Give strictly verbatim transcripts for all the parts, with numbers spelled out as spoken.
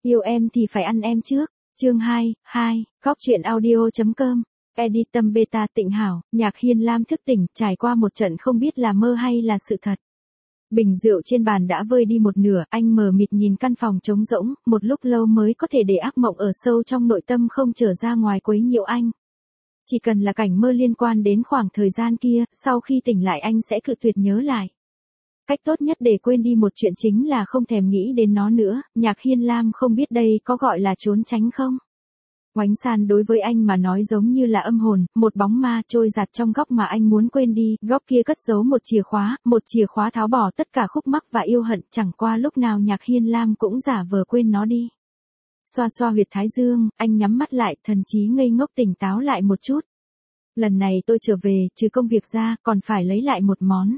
Yêu em thì phải ăn em trước. Chương hai, hai, Cóc truyện audio chấm com. Edit tâm beta Tịnh Hảo, Nhạc Hiên Lam thức tỉnh, trải qua một trận không biết là mơ hay là sự thật. Bình rượu trên bàn đã vơi đi một nửa, anh mờ mịt nhìn căn phòng trống rỗng, một lúc lâu mới có thể để ác mộng ở sâu trong nội tâm không trở ra ngoài quấy nhiễu anh. Chỉ cần là cảnh mơ liên quan đến khoảng thời gian kia, sau khi tỉnh lại anh sẽ cự tuyệt nhớ lại. Cách tốt nhất để quên đi một chuyện chính là không thèm nghĩ đến nó nữa. Nhạc Hiên Lam không biết đây có gọi là trốn tránh không? Oánh San đối với anh mà nói giống như là âm hồn, một bóng ma trôi giạt trong góc mà anh muốn quên đi, góc kia cất giấu một chìa khóa, một chìa khóa tháo bỏ tất cả khúc mắc và yêu hận, chẳng qua lúc nào Nhạc Hiên Lam cũng giả vờ quên nó đi. Xoa xoa huyệt thái dương, anh nhắm mắt lại, thần trí ngây ngốc tỉnh táo lại một chút. Lần này tôi trở về, trừ công việc ra, còn phải lấy lại một món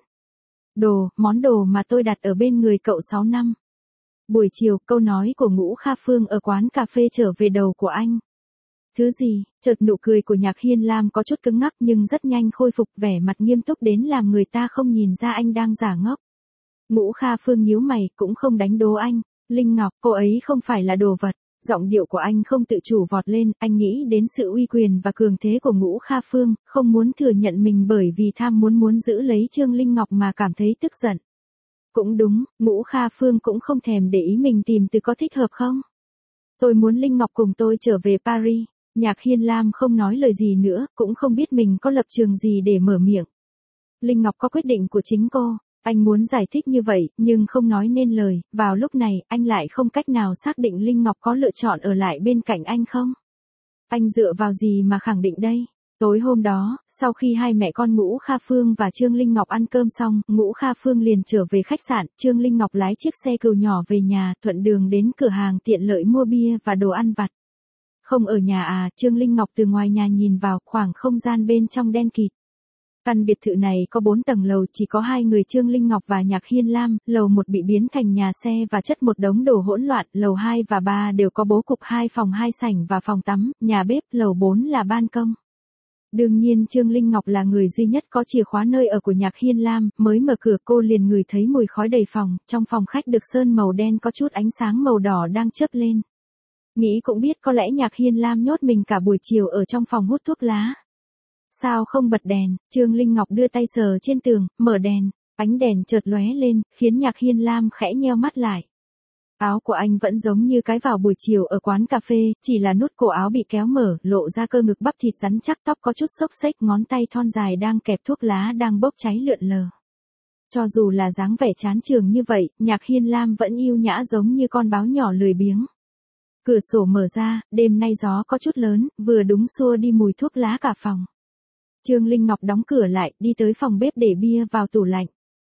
đồ, món đồ mà tôi đặt ở bên người cậu sáu năm. Buổi chiều, câu nói của Ngũ Kha Phương ở quán cà phê trở về đầu của anh. Thứ gì? Chợt nụ cười của Nhạc Hiên Lam có chút cứng ngắc nhưng rất nhanh khôi phục, vẻ mặt nghiêm túc đến làm người ta không nhìn ra anh đang giả ngốc. Ngũ Kha Phương nhíu mày, cũng không đánh đố anh. Linh Ngọc, cô ấy không phải là đồ vật. Giọng điệu của anh không tự chủ vọt lên, anh nghĩ đến sự uy quyền và cường thế của Ngũ Kha Phương, không muốn thừa nhận mình bởi vì tham muốn muốn giữ lấy Trương Linh Ngọc mà cảm thấy tức giận. Cũng đúng, Ngũ Kha Phương cũng không thèm để ý mình tìm từ có thích hợp không? Tôi muốn Linh Ngọc cùng tôi trở về Paris. Nhạc Hiên Lam không nói lời gì nữa, cũng không biết mình có lập trường gì để mở miệng. Linh Ngọc có quyết định của chính cô. Anh muốn giải thích như vậy, nhưng không nói nên lời, vào lúc này, anh lại không cách nào xác định Linh Ngọc có lựa chọn ở lại bên cạnh anh không? Anh dựa vào gì mà khẳng định đây? Tối hôm đó, sau khi hai mẹ con Ngũ Kha Phương và Trương Linh Ngọc ăn cơm xong, Ngũ Kha Phương liền trở về khách sạn, Trương Linh Ngọc lái chiếc xe cừu nhỏ về nhà, thuận đường đến cửa hàng tiện lợi mua bia và đồ ăn vặt. Không ở nhà à? Trương Linh Ngọc từ ngoài nhà nhìn vào, khoảng không gian bên trong đen kịt. Căn biệt thự này có bốn tầng lầu, chỉ có hai người Trương Linh Ngọc và Nhạc Hiên Lam, lầu một bị biến thành nhà xe và chất một đống đồ hỗn loạn, lầu hai và ba đều có bố cục hai phòng hai sảnh và phòng tắm, nhà bếp, lầu bốn là ban công. Đương nhiên Trương Linh Ngọc là người duy nhất có chìa khóa nơi ở của Nhạc Hiên Lam, mới mở cửa cô liền ngửi thấy mùi khói đầy phòng, trong phòng khách được sơn màu đen có chút ánh sáng màu đỏ đang chớp lên. Nghĩ cũng biết có lẽ Nhạc Hiên Lam nhốt mình cả buổi chiều ở trong phòng hút thuốc lá. Sao không bật đèn? Trương Linh Ngọc đưa tay sờ trên tường, mở đèn, ánh đèn chợt lóe lên, khiến Nhạc Hiên Lam khẽ nheo mắt lại. Áo của anh vẫn giống như cái vào buổi chiều ở quán cà phê, chỉ là nút cổ áo bị kéo mở, lộ ra cơ ngực bắp thịt rắn chắc, tóc có chút xốc xếch, ngón tay thon dài đang kẹp thuốc lá đang bốc cháy lượn lờ. Cho dù là dáng vẻ chán chường như vậy, Nhạc Hiên Lam vẫn yêu nhã giống như con báo nhỏ lười biếng. Cửa sổ mở ra, đêm nay gió có chút lớn, vừa đúng xua đi mùi thuốc lá cả phòng. Trương Linh Ngọc đóng cửa lại, đi tới phòng bếp để bia vào tủ lạnh.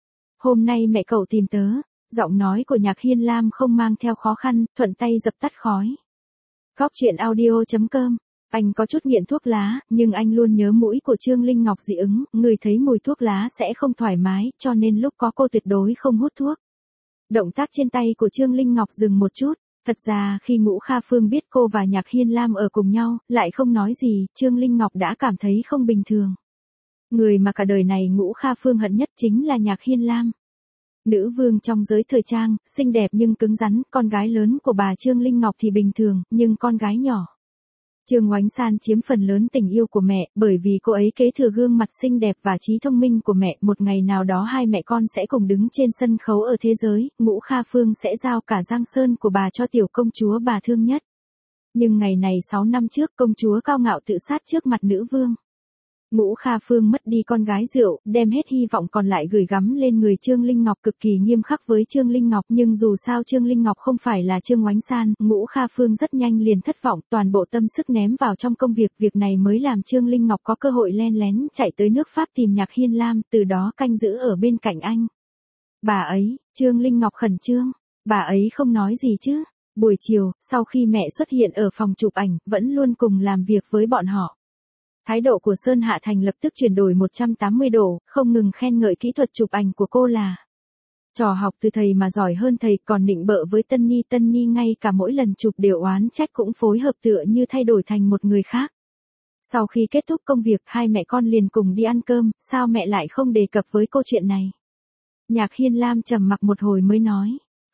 Hôm nay mẹ cậu tìm tớ. Giọng nói của Nhạc Hiên Lam không mang theo khó khăn, thuận tay dập tắt khói. Cóc truyện audio chấm com. Anh có chút nghiện thuốc lá, nhưng anh luôn nhớ mũi của Trương Linh Ngọc dị ứng, người thấy mùi thuốc lá sẽ không thoải mái, cho nên lúc có cô tuyệt đối không hút thuốc. Động tác trên tay của Trương Linh Ngọc dừng một chút. Thật ra khi Ngũ Kha Phương biết cô và Nhạc Hiên Lam ở cùng nhau, lại không nói gì, Trương Linh Ngọc đã cảm thấy không bình thường. Người mà cả đời này Ngũ Kha Phương hận nhất chính là Nhạc Hiên Lam. Nữ vương trong giới thời trang, xinh đẹp nhưng cứng rắn, con gái lớn của bà Trương Linh Ngọc thì bình thường, nhưng con gái nhỏ. Trương Oánh San chiếm phần lớn tình yêu của mẹ, bởi vì cô ấy kế thừa gương mặt xinh đẹp và trí thông minh của mẹ, một ngày nào đó hai mẹ con sẽ cùng đứng trên sân khấu ở thế giới, Ngũ Kha Phương sẽ giao cả Giang Sơn của bà cho tiểu công chúa bà thương nhất. Nhưng ngày này sáu năm trước, công chúa cao ngạo tự sát trước mặt nữ vương. Ngũ Kha Phương mất đi con gái rượu, đem hết hy vọng còn lại gửi gắm lên người Trương Linh Ngọc, cực kỳ nghiêm khắc với Trương Linh Ngọc, nhưng dù sao Trương Linh Ngọc không phải là Trương Oánh San, Ngũ Kha Phương rất nhanh liền thất vọng, toàn bộ tâm sức ném vào trong công việc, việc này mới làm Trương Linh Ngọc có cơ hội len lén chạy tới nước Pháp tìm Nhạc Hiên Lam, từ đó canh giữ ở bên cạnh anh. Bà ấy, Trương Linh Ngọc khẩn trương, bà ấy không nói gì chứ? Buổi chiều, sau khi mẹ xuất hiện ở phòng chụp ảnh, vẫn luôn cùng làm việc với bọn họ. Thái độ của Sơn Hạ Thành lập tức chuyển đổi một trăm tám mươi độ, không ngừng khen ngợi kỹ thuật chụp ảnh của cô là trò học từ thầy mà giỏi hơn thầy, còn nịnh bợ với Tân Nhi. Tân Nhi ngay cả mỗi lần chụp đều oán trách cũng phối hợp tựa như thay đổi thành một người khác. Sau khi kết thúc công việc, hai mẹ con liền cùng đi ăn cơm, sao mẹ lại không đề cập với câu chuyện này? Nhạc Hiên Lam trầm mặc một hồi mới nói,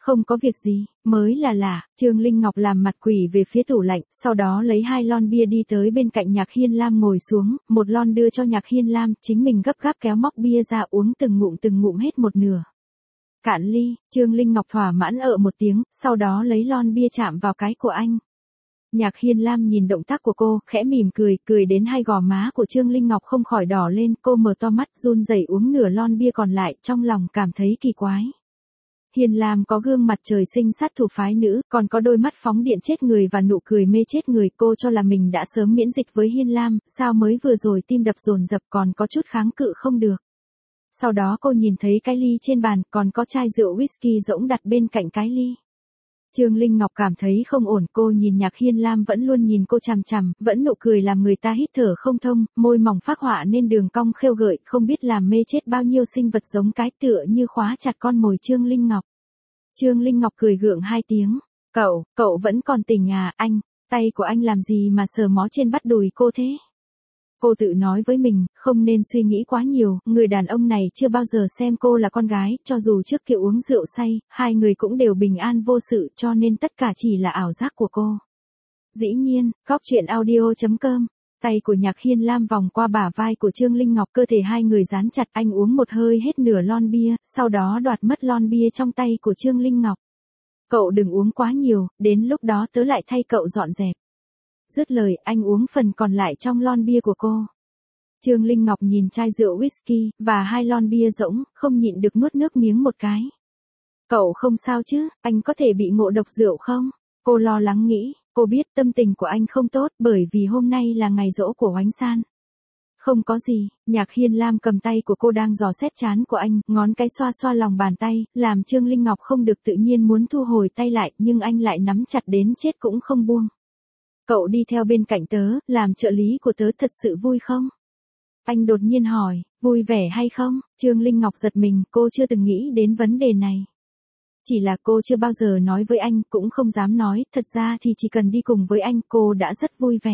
Không có việc gì, mới là lạ. Trương Linh Ngọc làm mặt quỷ về phía tủ lạnh, sau đó lấy hai lon bia đi tới bên cạnh Nhạc Hiên Lam ngồi xuống, một lon đưa cho Nhạc Hiên Lam, chính mình gấp gáp kéo móc bia ra uống từng ngụm từng ngụm hết một nửa. Cạn ly, Trương Linh Ngọc thỏa mãn ợ một tiếng, sau đó lấy lon bia chạm vào cái của anh. Nhạc Hiên Lam nhìn động tác của cô, khẽ mỉm cười, cười đến hai gò má của Trương Linh Ngọc không khỏi đỏ lên, cô mở to mắt run rẩy uống nửa lon bia còn lại, trong lòng cảm thấy kỳ quái. Hiên Lam có gương mặt trời sinh sát thủ phái nữ, còn có đôi mắt phóng điện chết người và nụ cười mê chết người, cô cho là mình đã sớm miễn dịch với Hiên Lam, sao mới vừa rồi tim đập dồn dập còn có chút kháng cự không được. Sau đó cô nhìn thấy cái ly trên bàn, còn có chai rượu whisky rỗng đặt bên cạnh cái ly. Trương Linh Ngọc cảm thấy không ổn, cô nhìn Nhạc Hiên Lam vẫn luôn nhìn cô chằm chằm, vẫn nụ cười làm người ta hít thở không thông, môi mỏng phác họa nên đường cong khêu gợi, không biết làm mê chết bao nhiêu sinh vật giống cái tựa như khóa chặt con mồi Trương Linh Ngọc. Trương Linh Ngọc cười gượng hai tiếng, cậu, cậu vẫn còn tỉnh à, anh, tay của anh làm gì mà sờ mó trên bắp đùi cô thế? Cô tự nói với mình, không nên suy nghĩ quá nhiều, người đàn ông này chưa bao giờ xem cô là con gái, cho dù trước kia uống rượu say, hai người cũng đều bình an vô sự cho nên tất cả chỉ là ảo giác của cô. Dĩ nhiên, Góc Chuyện Audio chấm com, tay của Nhạc Hiên Lam vòng qua bả vai của Trương Linh Ngọc, cơ thể hai người dán chặt, anh uống một hơi hết nửa lon bia, sau đó đoạt mất lon bia trong tay của Trương Linh Ngọc. Cậu đừng uống quá nhiều, đến lúc đó tớ lại thay cậu dọn dẹp. Dứt lời, anh uống phần còn lại trong lon bia của cô. Trương Linh Ngọc nhìn chai rượu whisky, và hai lon bia rỗng, không nhịn được nuốt nước miếng một cái. Cậu không sao chứ, anh có thể bị ngộ độc rượu không? Cô lo lắng nghĩ, cô biết tâm tình của anh không tốt, bởi vì hôm nay là ngày giỗ của Oánh San. Không có gì, Nhạc Hiên Lam cầm tay của cô đang dò xét trán của anh, ngón cái xoa xoa lòng bàn tay, làm Trương Linh Ngọc không được tự nhiên muốn thu hồi tay lại, nhưng anh lại nắm chặt đến chết cũng không buông. Cậu đi theo bên cạnh tớ, làm trợ lý của tớ thật sự vui không? Anh đột nhiên hỏi, vui vẻ hay không? Trương Linh Ngọc giật mình, cô chưa từng nghĩ đến vấn đề này. Chỉ là cô chưa bao giờ nói với anh, cũng không dám nói, thật ra thì chỉ cần đi cùng với anh, cô đã rất vui vẻ.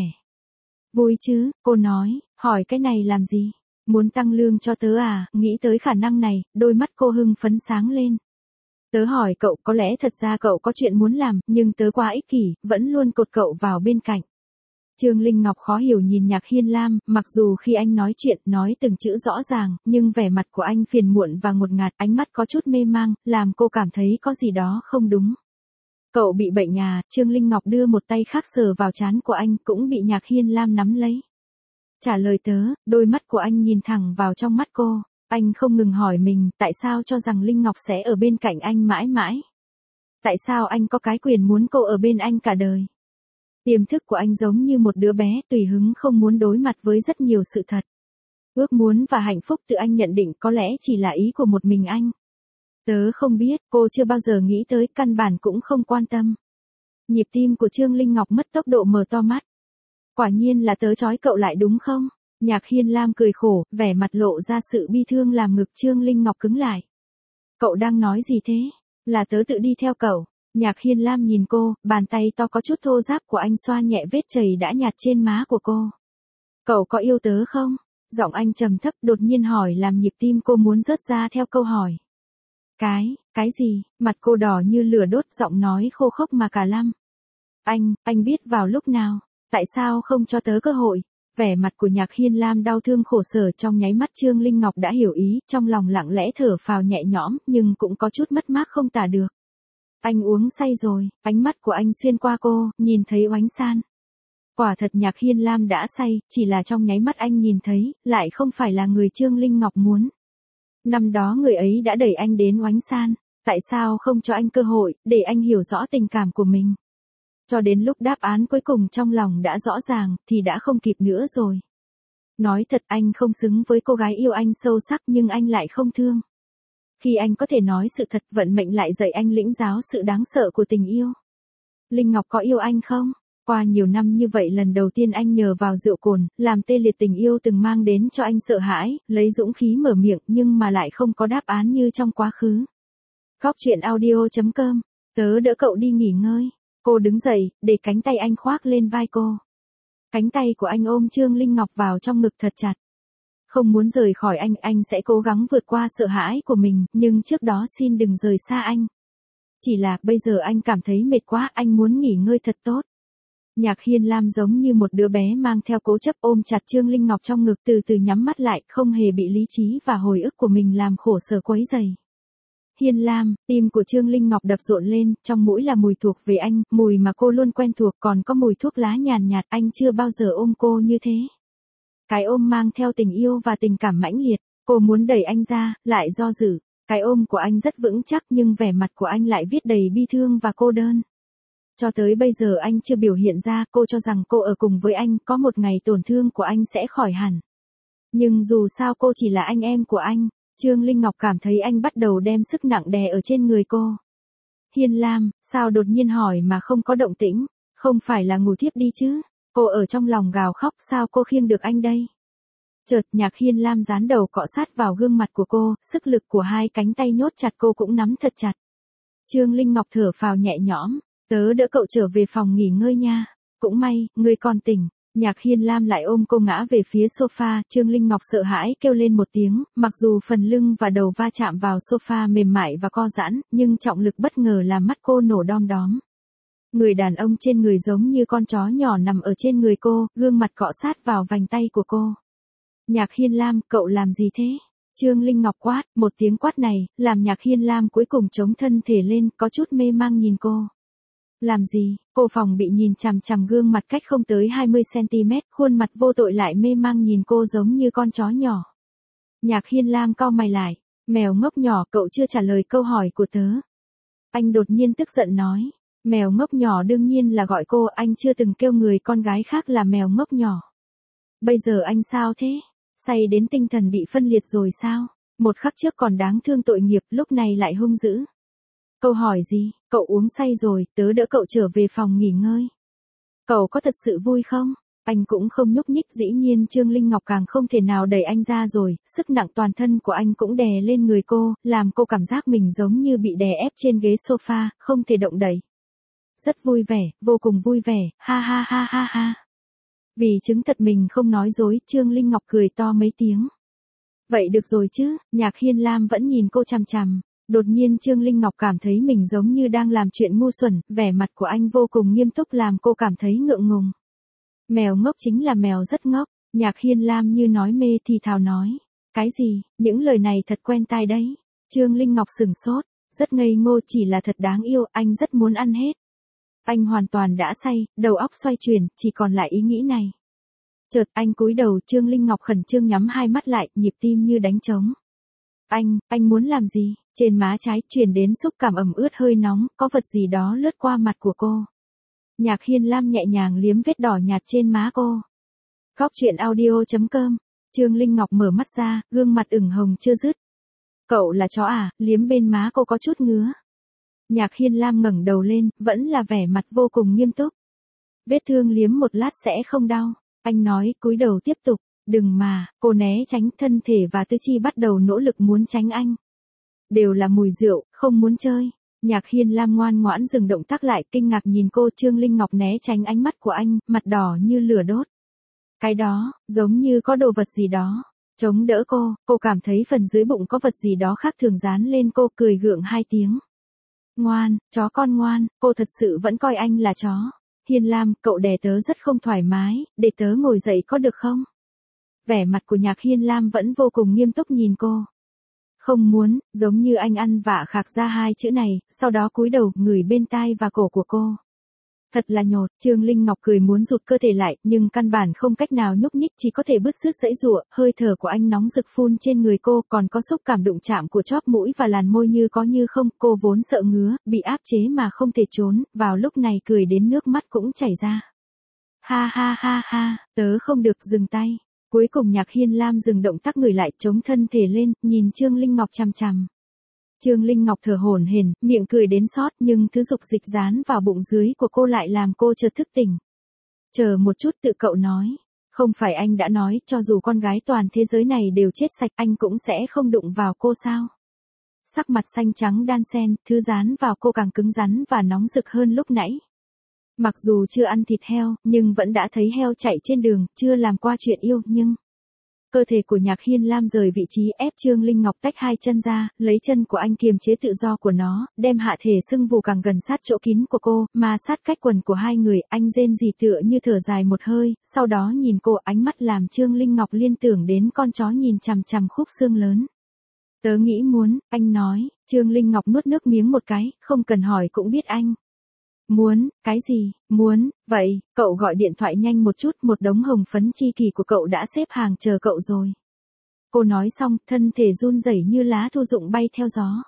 Vui chứ, cô nói, hỏi cái này làm gì? Muốn tăng lương cho tớ à? Nghĩ tới khả năng này, đôi mắt cô hưng phấn sáng lên. Tớ hỏi cậu, có lẽ thật ra cậu có chuyện muốn làm, nhưng tớ quá ích kỷ, vẫn luôn cột cậu vào bên cạnh. Trương Linh Ngọc khó hiểu nhìn Nhạc Hiên Lam, mặc dù khi anh nói chuyện, nói từng chữ rõ ràng, nhưng vẻ mặt của anh phiền muộn và ngột ngạt, ánh mắt có chút mê mang, làm cô cảm thấy có gì đó không đúng. Cậu bị bệnh à? Trương Linh Ngọc đưa một tay khác sờ vào trán của anh, cũng bị Nhạc Hiên Lam nắm lấy. Trả lời tớ, đôi mắt của anh nhìn thẳng vào trong mắt cô. Anh không ngừng hỏi mình, tại sao cho rằng Linh Ngọc sẽ ở bên cạnh anh mãi mãi? Tại sao anh có cái quyền muốn cô ở bên anh cả đời? Tiềm thức của anh giống như một đứa bé tùy hứng không muốn đối mặt với rất nhiều sự thật. Ước muốn và hạnh phúc tự anh nhận định có lẽ chỉ là ý của một mình anh. Tớ không biết, cô chưa bao giờ nghĩ tới, căn bản cũng không quan tâm. Nhịp tim của Trương Linh Ngọc mất tốc độ, mở to mắt. Quả nhiên là tớ trói cậu lại đúng không? Nhạc Hiên Lam cười khổ, vẻ mặt lộ ra sự bi thương làm ngực Trương Linh Ngọc cứng lại. Cậu đang nói gì thế? Là tớ tự đi theo cậu. Nhạc Hiên Lam nhìn cô, bàn tay to có chút thô ráp của anh xoa nhẹ vết chảy đã nhạt trên má của cô. Cậu có yêu tớ không? Giọng anh trầm thấp đột nhiên hỏi làm nhịp tim cô muốn rớt ra theo câu hỏi. Cái, cái gì? Mặt cô đỏ như lửa đốt, giọng nói khô khốc mà cả lăm. Anh, anh biết vào lúc nào? Tại sao không cho tớ cơ hội? Vẻ mặt của Nhạc Hiên Lam đau thương khổ sở, trong nháy mắt Trương Linh Ngọc đã hiểu ý, trong lòng lặng lẽ thở phào nhẹ nhõm, nhưng cũng có chút mất mát không tả được. Anh uống say rồi, ánh mắt của anh xuyên qua cô, nhìn thấy Oánh San. Quả thật Nhạc Hiên Lam đã say, chỉ là trong nháy mắt anh nhìn thấy, lại không phải là người Trương Linh Ngọc muốn. Năm đó người ấy đã đẩy anh đến Oánh San, tại sao không cho anh cơ hội, để anh hiểu rõ tình cảm của mình? Cho đến lúc đáp án cuối cùng trong lòng đã rõ ràng, thì đã không kịp nữa rồi. Nói thật anh không xứng với cô gái yêu anh sâu sắc nhưng anh lại không thương. Khi anh có thể nói sự thật, vận mệnh lại dạy anh lĩnh giáo sự đáng sợ của tình yêu. Linh Ngọc có yêu anh không? Qua nhiều năm như vậy lần đầu tiên anh nhờ vào rượu cồn, làm tê liệt tình yêu từng mang đến cho anh sợ hãi, lấy dũng khí mở miệng nhưng mà lại không có đáp án như trong quá khứ. Góc Chuyện Audio chấm com, tớ đỡ cậu đi nghỉ ngơi. Cô đứng dậy, để cánh tay anh khoác lên vai cô. Cánh tay của anh ôm Trương Linh Ngọc vào trong ngực thật chặt. Không muốn rời khỏi anh, anh sẽ cố gắng vượt qua sợ hãi của mình, nhưng trước đó xin đừng rời xa anh. Chỉ là bây giờ anh cảm thấy mệt quá, anh muốn nghỉ ngơi thật tốt. Nhạc Hiên Lam giống như một đứa bé mang theo cố chấp ôm chặt Trương Linh Ngọc trong ngực, từ từ nhắm mắt lại, không hề bị lý trí và hồi ức của mình làm khổ sở quấy rầy. Hiên Lam, tim của Trương Linh Ngọc đập rộn lên, trong mũi là mùi thuộc về anh, mùi mà cô luôn quen thuộc, còn có mùi thuốc lá nhàn nhạt, anh chưa bao giờ ôm cô như thế. Cái ôm mang theo tình yêu và tình cảm mãnh liệt, cô muốn đẩy anh ra, lại do dự. Cái ôm của anh rất vững chắc nhưng vẻ mặt của anh lại viết đầy bi thương và cô đơn. Cho tới bây giờ anh chưa biểu hiện ra, cô cho rằng cô ở cùng với anh, có một ngày tổn thương của anh sẽ khỏi hẳn. Nhưng dù sao cô chỉ là anh em của anh, Trương Linh Ngọc cảm thấy anh bắt đầu đem sức nặng đè ở trên người cô. Hiên Lam, sao đột nhiên hỏi mà không có động tĩnh, không phải là ngủ thiếp đi chứ? Cô ở trong lòng gào khóc, sao cô khiêng được anh đây? Chợt Nhạc Hiên Lam dán đầu cọ sát vào gương mặt của cô, sức lực của hai cánh tay nhốt chặt cô cũng nắm thật chặt. Trương Linh Ngọc thở phào nhẹ nhõm, tớ đỡ cậu trở về phòng nghỉ ngơi nha. Cũng may, ngươi còn tỉnh. Nhạc Hiên Lam lại ôm cô ngã về phía sofa, Trương Linh Ngọc sợ hãi kêu lên một tiếng, mặc dù phần lưng và đầu va chạm vào sofa mềm mại và co giãn, nhưng trọng lực bất ngờ làm mắt cô nổ đom đóm. Người đàn ông trên người giống như con chó nhỏ nằm ở trên người cô, gương mặt cọ sát vào vành tay của cô. Nhạc Hiên Lam, cậu làm gì thế? Trương Linh Ngọc quát, một tiếng quát này, làm Nhạc Hiên Lam cuối cùng chống thân thể lên, có chút mê mang nhìn cô. Làm gì? Cô phòng bị nhìn chằm chằm gương mặt cách không tới hai mươi xăng-ti-mét, khuôn mặt vô tội lại mê mang nhìn cô giống như con chó nhỏ. Nhạc Hiên Lam cau mày lại, mèo ngốc nhỏ, cậu chưa trả lời câu hỏi của tớ. Anh đột nhiên tức giận nói, mèo ngốc nhỏ đương nhiên là gọi cô, anh chưa từng kêu người con gái khác là mèo ngốc nhỏ. Bây giờ anh sao thế? Say đến tinh thần bị phân liệt rồi sao? Một khắc trước còn đáng thương tội nghiệp, lúc này lại hung dữ. Câu hỏi gì? Cậu uống say rồi, tớ đỡ cậu trở về phòng nghỉ ngơi. Cậu có thật sự vui không? Anh cũng không nhúc nhích, dĩ nhiên Trương Linh Ngọc càng không thể nào đẩy anh ra rồi, sức nặng toàn thân của anh cũng đè lên người cô, làm cô cảm giác mình giống như bị đè ép trên ghế sofa, không thể động đậy. Rất vui vẻ, vô cùng vui vẻ, ha ha ha ha ha. Vì chứng thật mình không nói dối, Trương Linh Ngọc cười to mấy tiếng. Vậy được rồi chứ, Nhạc Hiên Lam vẫn nhìn cô chằm chằm. Đột nhiên Trương Linh Ngọc cảm thấy mình giống như đang làm chuyện ngu xuẩn, vẻ mặt của anh vô cùng nghiêm túc làm cô cảm thấy ngượng ngùng. Mèo ngốc chính là mèo rất ngốc, Nhạc Hiên Lam như nói mê thì thào nói. Cái gì, những lời này thật quen tai đấy. Trương Linh Ngọc sửng sốt, rất ngây ngô, chỉ là thật đáng yêu, anh rất muốn ăn hết. Anh hoàn toàn đã say, đầu óc xoay chuyển, chỉ còn lại ý nghĩ này. Chợt anh cúi đầu, Trương Linh Ngọc khẩn trương nhắm hai mắt lại, nhịp tim như đánh trống. Anh, anh muốn làm gì? Trên má trái truyền đến xúc cảm ẩm ướt hơi nóng, có vật gì đó lướt qua mặt của cô. Nhạc Hiên Lam nhẹ nhàng liếm vết đỏ nhạt trên má cô. Góc truyện audio chấm com. Trương Linh Ngọc mở mắt ra, gương mặt ửng hồng chưa dứt. Cậu là chó à? Liếm bên má cô có chút ngứa. Nhạc Hiên Lam ngẩng đầu lên, vẫn là vẻ mặt vô cùng nghiêm túc. Vết thương liếm một lát sẽ không đau. Anh nói, cúi đầu tiếp tục. Đừng mà, cô né tránh, thân thể và tứ chi bắt đầu nỗ lực muốn tránh anh. Đều là mùi rượu, không muốn chơi. Nhạc Hiên Lam ngoan ngoãn dừng động tác lại, kinh ngạc nhìn cô. Trương Linh Ngọc né tránh ánh mắt của anh, mặt đỏ như lửa đốt. Cái đó, giống như có đồ vật gì đó. Chống đỡ cô, cô cảm thấy phần dưới bụng có vật gì đó khác thường dán lên cô, cười gượng hai tiếng. Ngoan, chó con ngoan, cô thật sự vẫn coi anh là chó. Hiên Lam, cậu đè tớ rất không thoải mái, để tớ ngồi dậy có được không? Vẻ mặt của Nhạc Hiên Lam vẫn vô cùng nghiêm túc nhìn cô. Không muốn, giống như anh ăn vạ khạc ra hai chữ này, sau đó cúi đầu, ngửi bên tai và cổ của cô. Thật là nhột, Trương Linh Ngọc cười muốn rụt cơ thể lại, nhưng căn bản không cách nào nhúc nhích, chỉ có thể bứt rứt giãy giụa, hơi thở của anh nóng rực phun trên người cô, còn có xúc cảm đụng chạm của chóp mũi và làn môi như có như không, cô vốn sợ ngứa, bị áp chế mà không thể trốn, vào lúc này cười đến nước mắt cũng chảy ra. Ha ha ha ha, tớ không được, dừng tay. Cuối cùng Nhạc Hiên Lam dừng động tác, người lại chống thân thể lên, nhìn Trương Linh Ngọc chằm chằm. Trương Linh Ngọc thở hổn hển, miệng cười đến sót, nhưng thứ dục dịch dán vào bụng dưới của cô lại làm cô chợt thức tỉnh. Chờ một chút, tự cậu nói. Không phải anh đã nói, cho dù con gái toàn thế giới này đều chết sạch, anh cũng sẽ không đụng vào cô sao? Sắc mặt xanh trắng đan xen, thứ dán vào cô càng cứng rắn và nóng rực hơn lúc nãy. Mặc dù chưa ăn thịt heo, nhưng vẫn đã thấy heo chạy trên đường, chưa làm qua chuyện yêu, nhưng... Cơ thể của Nhạc Hiên Lam rời vị trí ép Trương Linh Ngọc tách hai chân ra, lấy chân của anh kiềm chế tự do của nó, đem hạ thể sưng vù càng gần sát chỗ kín của cô, mà sát cách quần của hai người, anh rên rỉ tựa như thở dài một hơi, sau đó nhìn cô, ánh mắt làm Trương Linh Ngọc liên tưởng đến con chó nhìn chằm chằm khúc xương lớn. Tớ nghĩ muốn, anh nói, Trương Linh Ngọc nuốt nước miếng một cái, không cần hỏi cũng biết anh. Muốn, cái gì, muốn, vậy, cậu gọi điện thoại nhanh một chút, một đống hồng phấn chi kỳ của cậu đã xếp hàng chờ cậu rồi. Cô nói xong, thân thể run rẩy như lá thu rụng bay theo gió.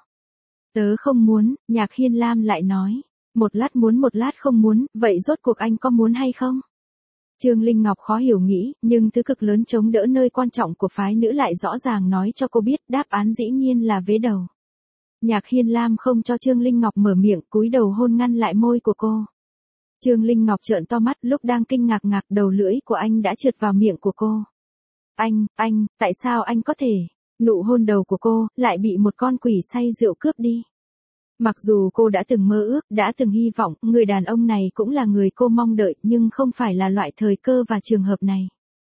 Tớ không muốn, Nhạc Hiên Lam lại nói. Một lát muốn một lát không muốn, vậy rốt cuộc anh có muốn hay không? Trương Linh Ngọc khó hiểu nghĩ, nhưng thứ cực lớn chống đỡ nơi quan trọng của phái nữ lại rõ ràng nói cho cô biết đáp án dĩ nhiên là vế đầu. Nhạc Hiên Lam không cho Trương Linh Ngọc mở miệng, cúi đầu hôn ngăn lại môi của cô. Trương Linh Ngọc trợn to mắt, lúc đang kinh ngạc ngạc đầu lưỡi của anh đã trượt vào miệng của cô. Anh, anh, tại sao anh có thể? Nụ hôn đầu của cô, lại bị một con quỷ say rượu cướp đi. Mặc dù cô đã từng mơ ước, đã từng hy vọng, người đàn ông này cũng là người cô mong đợi, nhưng không phải là loại thời cơ và trường hợp này.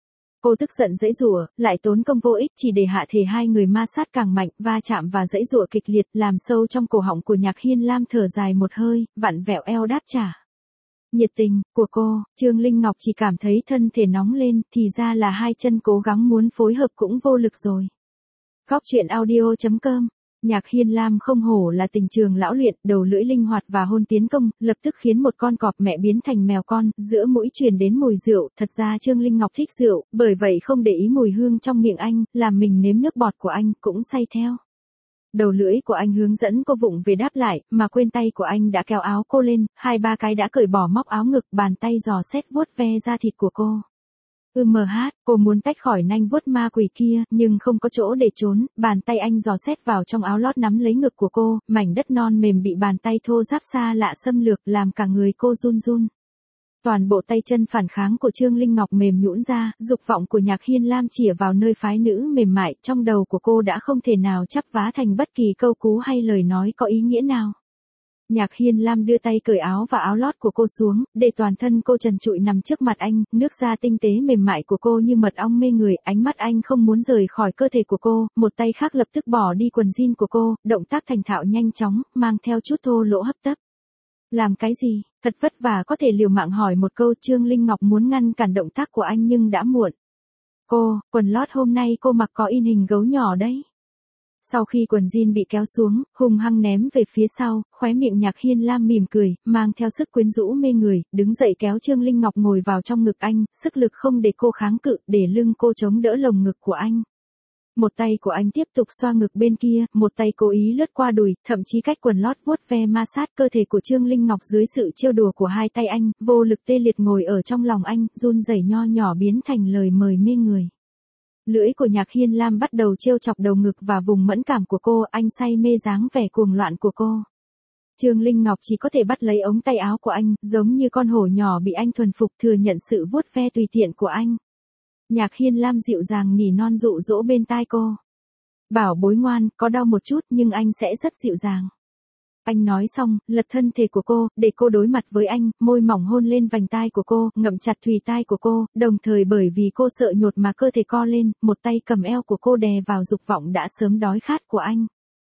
Cô tức giận giãy giụa, lại tốn công vô ích chỉ để hạ thể hai người ma sát càng mạnh, va chạm và giãy giụa kịch liệt, làm sâu trong cổ họng của Nhạc Hiên Lam thở dài một hơi, vặn vẹo eo đáp trả. Nhiệt tình của cô, Trương Linh Ngọc chỉ cảm thấy thân thể nóng lên, thì ra là hai chân cố gắng muốn phối hợp cũng vô lực rồi. Góc truyện audio chấm com. Nhạc Hiên Lam không hổ là tình trường lão luyện, đầu lưỡi linh hoạt và hôn tiến công, lập tức khiến một con cọp mẹ biến thành mèo con, giữa mũi truyền đến mùi rượu, thật ra Trương Linh Ngọc thích rượu, bởi vậy không để ý mùi hương trong miệng anh, làm mình nếm nước bọt của anh, cũng say theo. Đầu lưỡi của anh hướng dẫn cô vụng về đáp lại, mà quên tay của anh đã kéo áo cô lên, hai ba cái đã cởi bỏ móc áo ngực, bàn tay dò xét vuốt ve da thịt của cô. Ừ mờ hát, cô muốn tách khỏi nanh vuốt ma quỷ kia, nhưng không có chỗ để trốn, bàn tay anh dò xét vào trong áo lót nắm lấy ngực của cô, mảnh đất non mềm bị bàn tay thô ráp xa lạ xâm lược làm cả người cô run run. Toàn bộ tay chân phản kháng của Trương Linh Ngọc mềm nhũn ra, dục vọng của Nhạc Hiên Lam chĩa vào nơi phái nữ mềm mại, trong đầu của cô đã không thể nào chắp vá thành bất kỳ câu cú hay lời nói có ý nghĩa nào. Nhạc Hiên Lam đưa tay cởi áo và áo lót của cô xuống, để toàn thân cô trần trụi nằm trước mặt anh, nước da tinh tế mềm mại của cô như mật ong mê người, ánh mắt anh không muốn rời khỏi cơ thể của cô, một tay khác lập tức bỏ đi quần jean của cô, động tác thành thạo nhanh chóng, mang theo chút thô lỗ hấp tấp. Làm cái gì? Thật vất vả có thể liều mạng hỏi một câu. Trương Linh Ngọc muốn ngăn cản động tác của anh nhưng đã muộn. Cô, quần lót hôm nay cô mặc có in hình gấu nhỏ đấy. Sau khi quần jean bị kéo xuống, hung hăng ném về phía sau, khóe miệng Nhạc Hiên Lam mỉm cười, mang theo sức quyến rũ mê người, đứng dậy kéo Trương Linh Ngọc ngồi vào trong ngực anh, sức lực không để cô kháng cự, để lưng cô chống đỡ lồng ngực của anh. Một tay của anh tiếp tục xoa ngực bên kia, một tay cố ý lướt qua đùi, thậm chí cách quần lót vuốt ve ma sát cơ thể của Trương Linh Ngọc dưới sự trêu đùa của hai tay anh, vô lực tê liệt ngồi ở trong lòng anh, run rẩy nho nhỏ biến thành lời mời mê người. Lưỡi của Nhạc Hiên Lam bắt đầu trêu chọc đầu ngực và vùng mẫn cảm của cô, anh say mê dáng vẻ cuồng loạn của cô. Trương Linh Ngọc chỉ có thể bắt lấy ống tay áo của anh, giống như con hổ nhỏ bị anh thuần phục, thừa nhận sự vuốt ve tùy tiện của anh. Nhạc Hiên Lam dịu dàng nỉ non dụ dỗ bên tai cô. Bảo bối ngoan, có đau một chút nhưng anh sẽ rất dịu dàng. Anh nói xong, lật thân thể của cô, để cô đối mặt với anh, môi mỏng hôn lên vành tai của cô, ngậm chặt thùy tai của cô, đồng thời bởi vì cô sợ nhột mà cơ thể co lên, một tay cầm eo của cô đè vào dục vọng đã sớm đói khát của anh.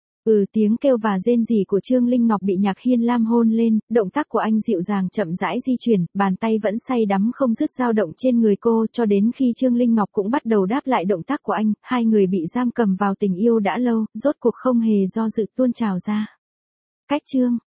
Ừ tiếng kêu và rên rỉ của Trương Linh Ngọc bị Nhạc Hiên Lam hôn lên, động tác của anh dịu dàng chậm rãi di chuyển, bàn tay vẫn say đắm không dứt dao động trên người cô cho đến khi Trương Linh Ngọc cũng bắt đầu đáp lại động tác của anh, hai người bị giam cầm vào tình yêu đã lâu, rốt cuộc không hề do dự tuôn trào ra. Cách chương